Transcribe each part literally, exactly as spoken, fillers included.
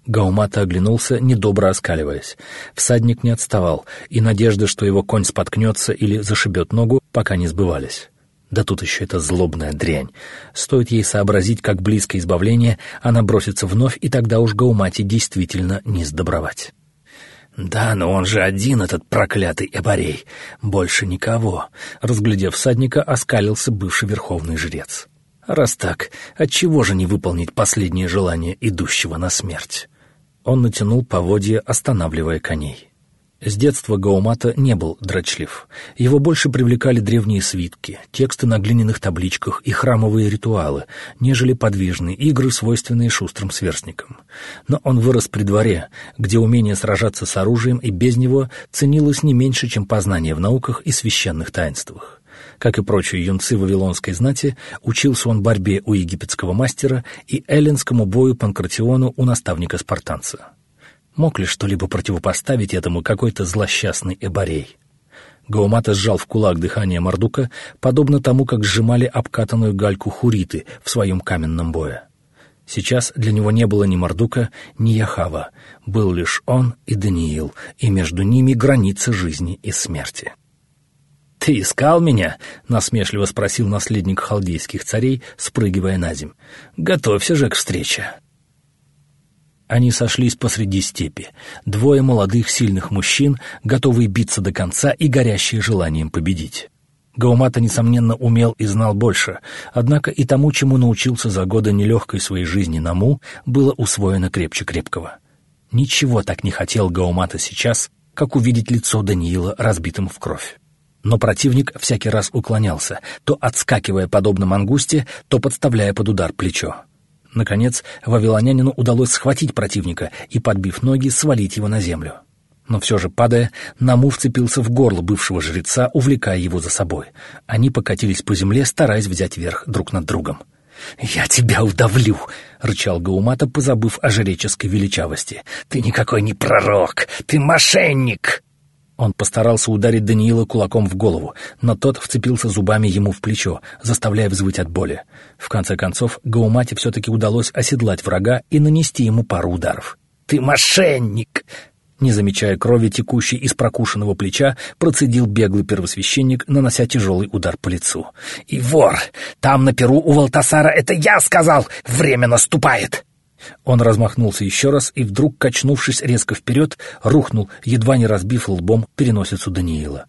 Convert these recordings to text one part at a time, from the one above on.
Гаумата оглянулся, недобро оскаливаясь. Всадник не отставал, и надежды, что его конь споткнется или зашибет ногу, пока не сбывались. Да тут еще эта злобная дрянь. Стоит ей сообразить, как близко избавление, она бросится вновь, и тогда уж Гаумате действительно не сдобровать. «Да, но он же один, этот проклятый эборей. Больше никого», — разглядев всадника, оскалился бывший верховный жрец. «Раз так, отчего же не выполнить последнее желание идущего на смерть?» Он натянул поводья, останавливая коней. С детства Гаумата не был дрочлив. Его больше привлекали древние свитки, тексты на глиняных табличках и храмовые ритуалы, нежели подвижные игры, свойственные шустрым сверстникам. Но он вырос при дворе, где умение сражаться с оружием и без него ценилось не меньше, чем познание в науках и священных таинствах. Как и прочие юнцы вавилонской знати, учился он борьбе у египетского мастера и эллинскому бою Панкратиону у наставника-спартанца. Мог ли что-либо противопоставить этому какой-то злосчастный эборей? Гаумата сжал в кулак дыхание Мардука, подобно тому, как сжимали обкатанную гальку хуриты в своем каменном бое. Сейчас для него не было ни Мардука, ни Яхава, был лишь он и Даниил, и между ними граница жизни и смерти. «Ты искал меня?» — насмешливо спросил наследник халдейских царей, спрыгивая на земь. «Готовься же к встрече». Они сошлись посреди степи. Двое молодых, сильных мужчин, готовые биться до конца и горящие желанием победить. Гаумата, несомненно, умел и знал больше, однако и тому, чему научился за годы нелегкой своей жизни на Му, было усвоено крепче крепкого. Ничего так не хотел Гаумата сейчас, как увидеть лицо Даниила разбитым в кровь. Но противник всякий раз уклонялся, то отскакивая подобно мангусте, то подставляя под удар плечо. Наконец, вавилонянину удалось схватить противника и, подбив ноги, свалить его на землю. Но все же, падая, Наму вцепился в горло бывшего жреца, увлекая его за собой. Они покатились по земле, стараясь взять верх друг над другом. «Я тебя удавлю!» — рычал Гаумата, позабыв о жреческой величавости. «Ты никакой не пророк! Ты мошенник!» Он постарался ударить Даниила кулаком в голову, но тот вцепился зубами ему в плечо, заставляя взвыть от боли. В конце концов, Гаумате все-таки удалось оседлать врага и нанести ему пару ударов. «Ты мошенник!» Не замечая крови, текущей из прокушенного плеча, процедил беглый первосвященник, нанося тяжелый удар по лицу. «И вор! Там на перу у Валтасара это я сказал! Время наступает!» Он размахнулся еще раз и вдруг, качнувшись резко вперед, рухнул, едва не разбив лбом переносицу Даниила.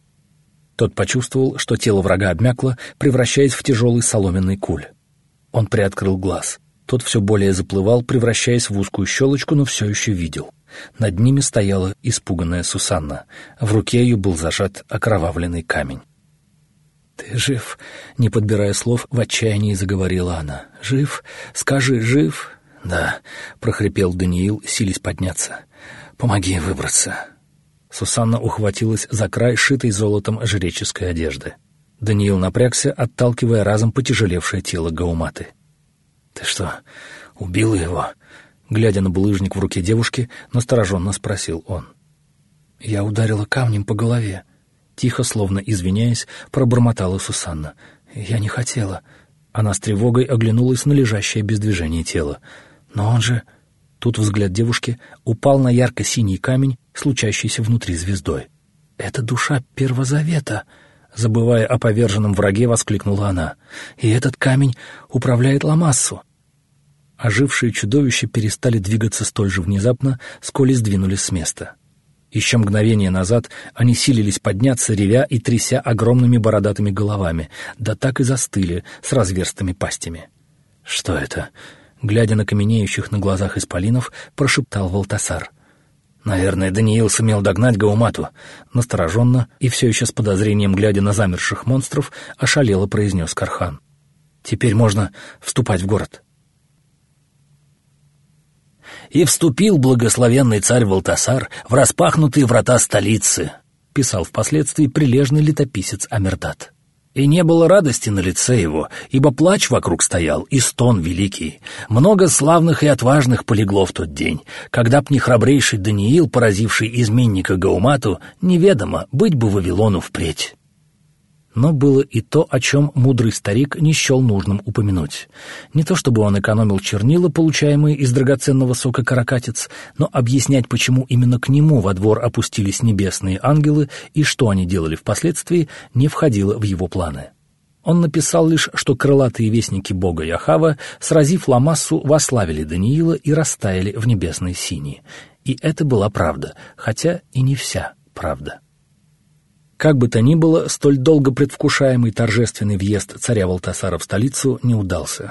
Тот почувствовал, что тело врага обмякло, превращаясь в тяжелый соломенный куль. Он приоткрыл глаз. Тот все более заплывал, превращаясь в узкую щелочку, но все еще видел. Над ними стояла испуганная Сусанна. В руке ее был зажат окровавленный камень. «Ты жив?» — не подбирая слов, в отчаянии заговорила она. «Жив? Скажи, жив?» «Да», — прохрипел Даниил, силясь подняться. «Помоги выбраться». Сусанна ухватилась за край шитой золотом жреческой одежды. Даниил напрягся, отталкивая разом потяжелевшее тело Гауматы. «Ты что, убила его?» Глядя на булыжник в руке девушки, настороженно спросил он. «Я ударила камнем по голове». Тихо, словно извиняясь, пробормотала Сусанна. «Я не хотела». Она с тревогой оглянулась на лежащее без движения тело. «Но он же...» Тут взгляд девушки упал на ярко-синий камень, случающийся внутри звездой. «Это душа Первозавета!» Забывая о поверженном враге, воскликнула она. «И этот камень управляет Ламассу!» Ожившие чудовища перестали двигаться столь же внезапно, сколь и сдвинулись с места. Еще мгновение назад они силились подняться, ревя и тряся огромными бородатыми головами, да так и застыли с разверстыми пастями. «Что это?» Глядя на каменеющих на глазах исполинов, прошептал Валтасар. «Наверное, Даниил сумел догнать Гаумату». Настороженно и все еще с подозрением, глядя на замерших монстров, ошалело произнес Кархан. «Теперь можно вступать в город». «И вступил благословенный царь Валтасар в распахнутые врата столицы», писал впоследствии прилежный летописец Амирдат. «И не было радости на лице его, ибо плач вокруг стоял и стон великий. Много славных и отважных полегло в тот день, когда б не храбрейший Даниил, поразивший изменника Гаумату, неведомо, быть бы Вавилону впредь». Но было и то, о чем мудрый старик не счел нужным упомянуть. Не то чтобы он экономил чернила, получаемые из драгоценного сока каракатиц, но объяснять, почему именно к нему во двор опустились небесные ангелы и что они делали впоследствии, не входило в его планы. Он написал лишь, что крылатые вестники бога Яхава, сразив Ламассу, восславили Даниила и растаяли в небесной синии. И это была правда, хотя и не вся правда. Как бы то ни было, столь долго предвкушаемый торжественный въезд царя Валтасара в столицу не удался.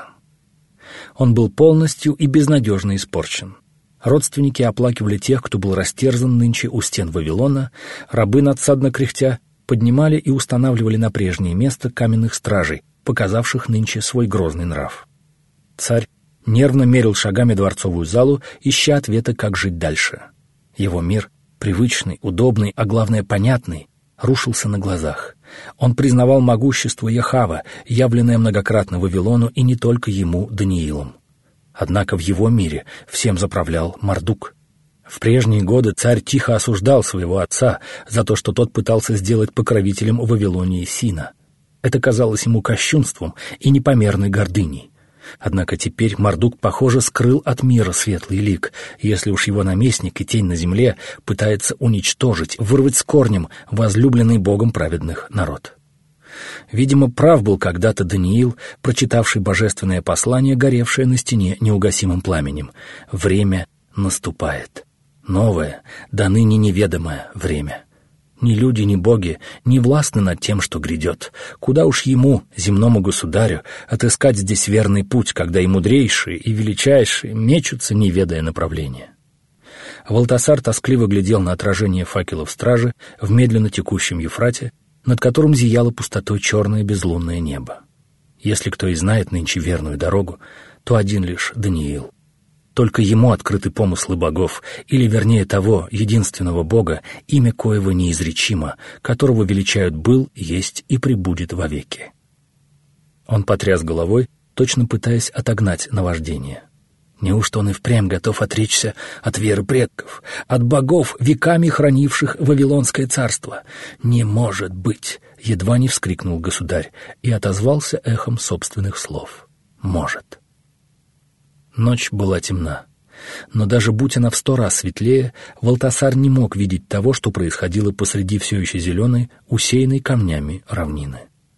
Он был полностью и безнадежно испорчен. Родственники оплакивали тех, кто был растерзан нынче у стен Вавилона, рабы, надсадно кряхтя, поднимали и устанавливали на прежнее место каменных стражей, показавших нынче свой грозный нрав. Царь нервно мерил шагами дворцовую залу, ища ответа, как жить дальше. Его мир, привычный, удобный, а главное понятный, рушился на глазах. Он признавал могущество Яхава, явленное многократно Вавилону и не только ему, Даниилом. Однако в его мире всем заправлял Мардук. В прежние годы царь тихо осуждал своего отца за то, что тот пытался сделать покровителем Вавилонии Сина. Это казалось ему кощунством и непомерной гордыней. Однако теперь Мардук, похоже, скрыл от мира светлый лик, если уж его наместник и тень на земле пытается уничтожить, вырвать с корнем возлюбленный Богом праведных народ. Видимо, прав был когда-то Даниил, прочитавший божественное послание, горевшее на стене неугасимым пламенем. Время наступает. Новое, до ныне неведомое время. Ни люди, ни боги не властны над тем, что грядет. Куда уж ему, земному государю, отыскать здесь верный путь, когда и мудрейшие, и величайшие мечутся, не ведая направления. Валтасар тоскливо глядел на отражение факелов стражи в медленно текущем Ефрате, над которым зияло пустотой черное безлунное небо. Если кто и знает нынче верную дорогу, то один лишь Даниил. Только ему открыты помыслы богов, или, вернее того, единственного бога, имя коего неизречимо, которого величают был, есть и пребудет вовеки. Он потряс головой, точно пытаясь отогнать наваждение. Неужто он и впрямь готов отречься от веры предков, от богов, веками хранивших Вавилонское царство? Не может быть! Едва не вскрикнул государь и отозвался эхом собственных слов. Может. Ночь была темна, но даже будь она в сто раз светлее, Валтасар не мог видеть того, что происходило посреди все еще зеленой, усеянной камнями равнины.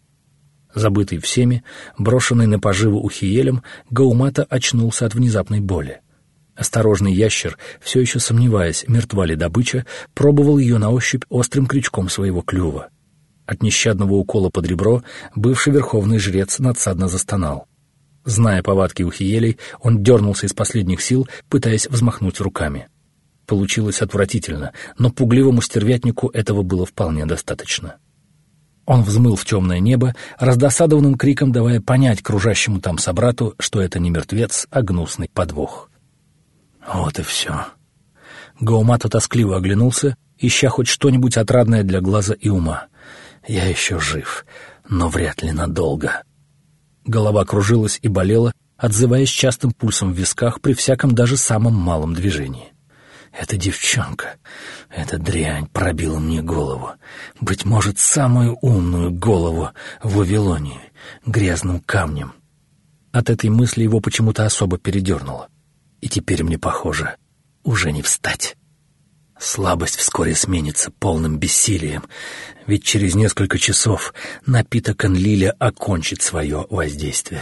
Забытый всеми, брошенный на поживу Ухиелем, Гаумата очнулся от внезапной боли. Осторожный ящер, все еще сомневаясь, мертва ли добыча, пробовал ее на ощупь острым крючком своего клюва. От нещадного укола под ребро бывший верховный жрец надсадно застонал. Зная повадки Ухиелей, он дернулся из последних сил, пытаясь взмахнуть руками. Получилось отвратительно, но пугливому стервятнику этого было вполне достаточно. Он взмыл в темное небо, раздосадованным криком давая понять кружащему там собрату, что это не мертвец, а гнусный подвох. Вот и все. Гаумата тоскливо оглянулся, ища хоть что-нибудь отрадное для глаза и ума. «Я еще жив, но вряд ли надолго». Голова кружилась и болела, отзываясь частым пульсом в висках при всяком даже самом малом движении. Эта девчонка, эта дрянь пробила мне голову. Быть может, самую умную голову в Вавилонии, грязным камнем. От этой мысли его почему-то особо передернуло. И теперь мне, похоже, уже не встать. Слабость вскоре сменится полным бессилием, ведь через несколько часов напиток Энлиля окончит свое воздействие.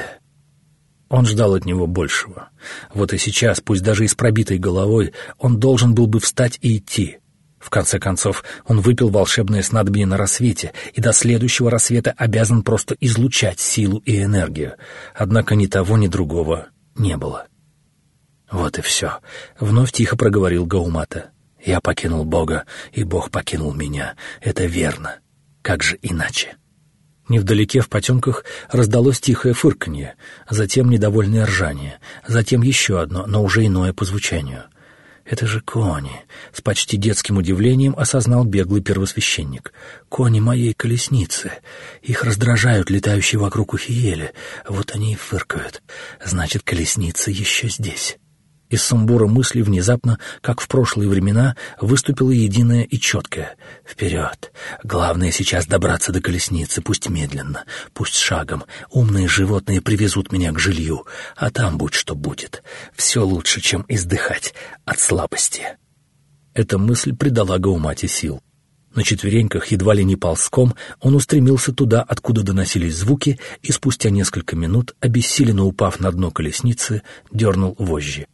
Он ждал от него большего. Вот и сейчас, пусть даже и с пробитой головой, он должен был бы встать и идти. В конце концов, он выпил волшебное снадобье на рассвете и до следующего рассвета обязан просто излучать силу и энергию. Однако ни того, ни другого не было. Вот и все. Вновь тихо проговорил Гаумата. Я покинул Бога, и Бог покинул меня. Это верно. Как же иначе? Невдалеке в потемках раздалось тихое фырканье, затем недовольное ржание, затем еще одно, но уже иное по звучанию. «Это же кони!» — с почти детским удивлением осознал беглый первосвященник. «Кони моей колесницы. Их раздражают летающие вокруг Ухиели. Вот они и фыркают. Значит, колесница еще здесь». Из сумбура мыслей внезапно, как в прошлые времена, выступило единое и четкое. Вперед! Главное сейчас добраться до колесницы, пусть медленно, пусть шагом. Умные животные привезут меня к жилью, а там будь что будет. Все лучше, чем издыхать от слабости. Эта мысль придала Гаумате сил. На четвереньках, едва ли не ползком, он устремился туда, откуда доносились звуки, и спустя несколько минут, обессиленно упав на дно колесницы, дернул вожжи.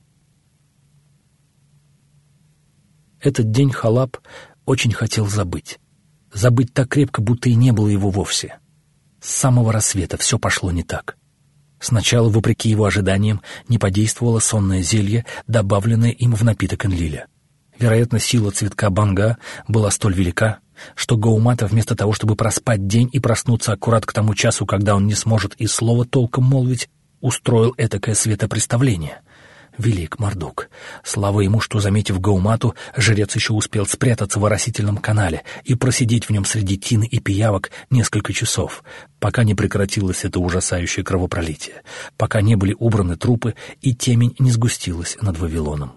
Этот день Халап очень хотел забыть. Забыть так крепко, будто и не было его вовсе. С самого рассвета все пошло не так. Сначала, вопреки его ожиданиям, не подействовало сонное зелье, добавленное им в напиток Энлиля. Вероятно, сила цветка банга была столь велика, что Гаумата, вместо того, чтобы проспать день и проснуться аккурат к тому часу, когда он не сможет и слова толком молвить, устроил этакое светопреставление. Велик Мардук. Слава ему, что, заметив Гаумату, жрец еще успел спрятаться в оросительном канале и просидеть в нем среди тины и пиявок несколько часов, пока не прекратилось это ужасающее кровопролитие, пока не были убраны трупы и темень не сгустилась над Вавилоном.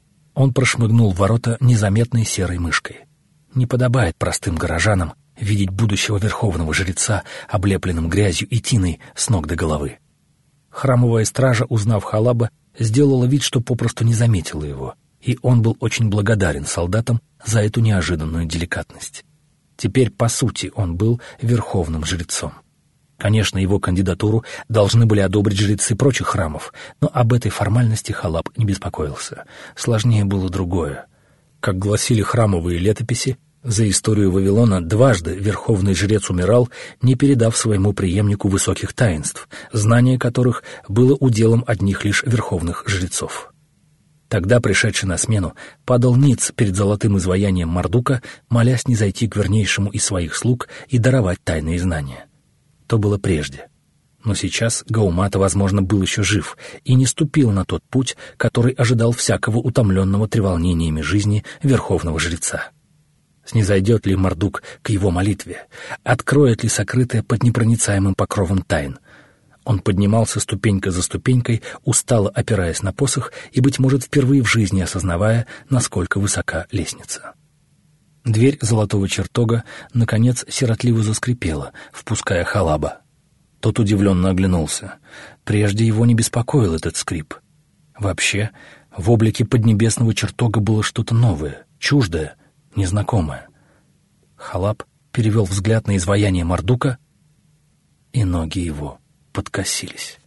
Он прошмыгнул в ворота незаметной серой мышкой. Не подобает простым горожанам видеть будущего верховного жреца, облепленным грязью и тиной с ног до головы. Храмовая стража, узнав Халаба, сделала вид, что попросту не заметила его, и он был очень благодарен солдатам за эту неожиданную деликатность. Теперь, по сути, он был верховным жрецом. Конечно, его кандидатуру должны были одобрить жрецы прочих храмов, но об этой формальности Халап не беспокоился. Сложнее было другое. Как гласили храмовые летописи, за историю Вавилона дважды верховный жрец умирал, не передав своему преемнику высоких таинств, знание которых было уделом одних лишь верховных жрецов. Тогда, пришедший на смену, падал ниц перед золотым изваянием Мардука, молясь не зайти к вернейшему из своих слуг и даровать тайные знания. То было прежде. Но сейчас Гаумата, возможно, был еще жив и не ступил на тот путь, который ожидал всякого утомленного треволнениями жизни верховного жреца. Снизойдет ли Мардук к его молитве? Откроет ли сокрытое под непроницаемым покровом тайн? Он поднимался ступенька за ступенькой, устало опираясь на посох и, быть может, впервые в жизни осознавая, насколько высока лестница. Дверь золотого чертога, наконец, сиротливо заскрипела, впуская Халаба. Тот удивленно оглянулся. Прежде его не беспокоил этот скрип. Вообще, в облике поднебесного чертога было что-то новое, чуждое, незнакомое. Халаб перевел взгляд на изваяние Мардука, и ноги его подкосились.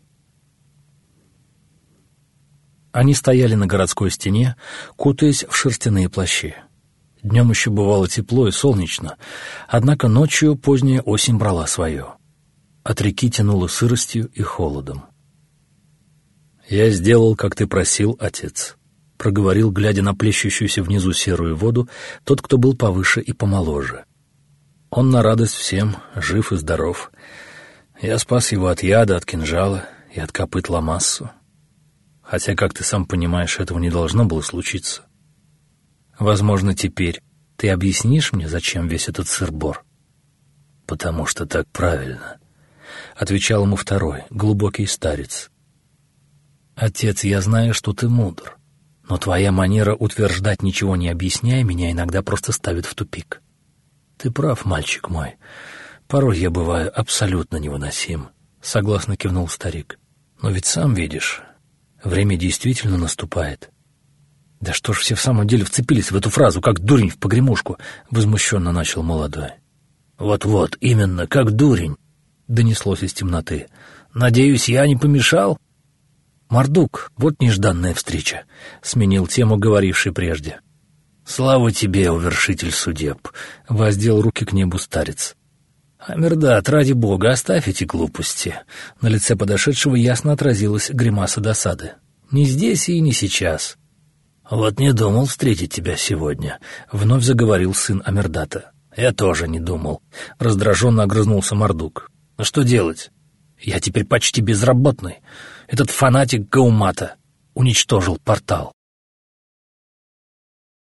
Они стояли на городской стене, кутаясь в шерстяные плащи. Днем еще бывало тепло и солнечно, однако ночью поздняя осень брала свое. От реки тянуло сыростью и холодом. «Я сделал, как ты просил, отец», — проговорил, глядя на плещущуюся внизу серую воду, тот, кто был повыше и помоложе. Он на радость всем, жив и здоров. Я спас его от яда, от кинжала и от копыт Ламассу. Хотя, как ты сам понимаешь, этого не должно было случиться. Возможно, теперь ты объяснишь мне, зачем весь этот сыр-бор? Потому что так правильно, — отвечал ему второй, глубокий старец. Отец, я знаю, что ты мудр, но твоя манера утверждать, ничего не объясняя, меня иногда просто ставит в тупик. Ты прав, мальчик мой. Порой я бываю абсолютно невыносим, — согласно кивнул старик. Но ведь сам видишь, время действительно наступает. «Да что ж все в самом деле вцепились в эту фразу, как дурень в погремушку?» — возмущенно начал молодой. «Вот-вот, именно, как дурень!» — донеслось из темноты. «Надеюсь, я не помешал?» «Мардук, вот нежданная встреча», — сменил тему, говоривший прежде. «Слава тебе, о вершитель судеб!» — воздел руки к небу старец. «Амирдат, ради бога, оставь эти глупости!» На лице подошедшего ясно отразилась гримаса досады. «Не здесь и не сейчас». «Вот не думал встретить тебя сегодня», — вновь заговорил сын Амирдата. «Я тоже не думал», — раздраженно огрызнулся Мардук. «Ну что делать? Я теперь почти безработный. Этот фанатик Гаумата уничтожил портал».